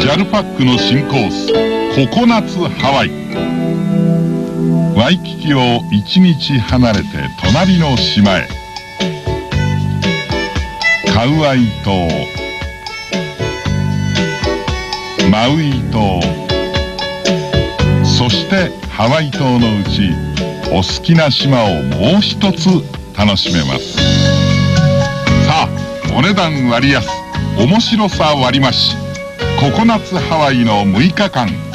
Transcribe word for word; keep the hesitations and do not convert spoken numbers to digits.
ジャル パックの新コース、ココナッツハワイ。ワイキキを一日離れて隣の島へ。カウアイ島、マウイ島、そしてハワイ島のうちお好きな島をもう一つ楽しめます。さあ、お値段割安、面白さ割増、ココナッツハワイのむいかかん。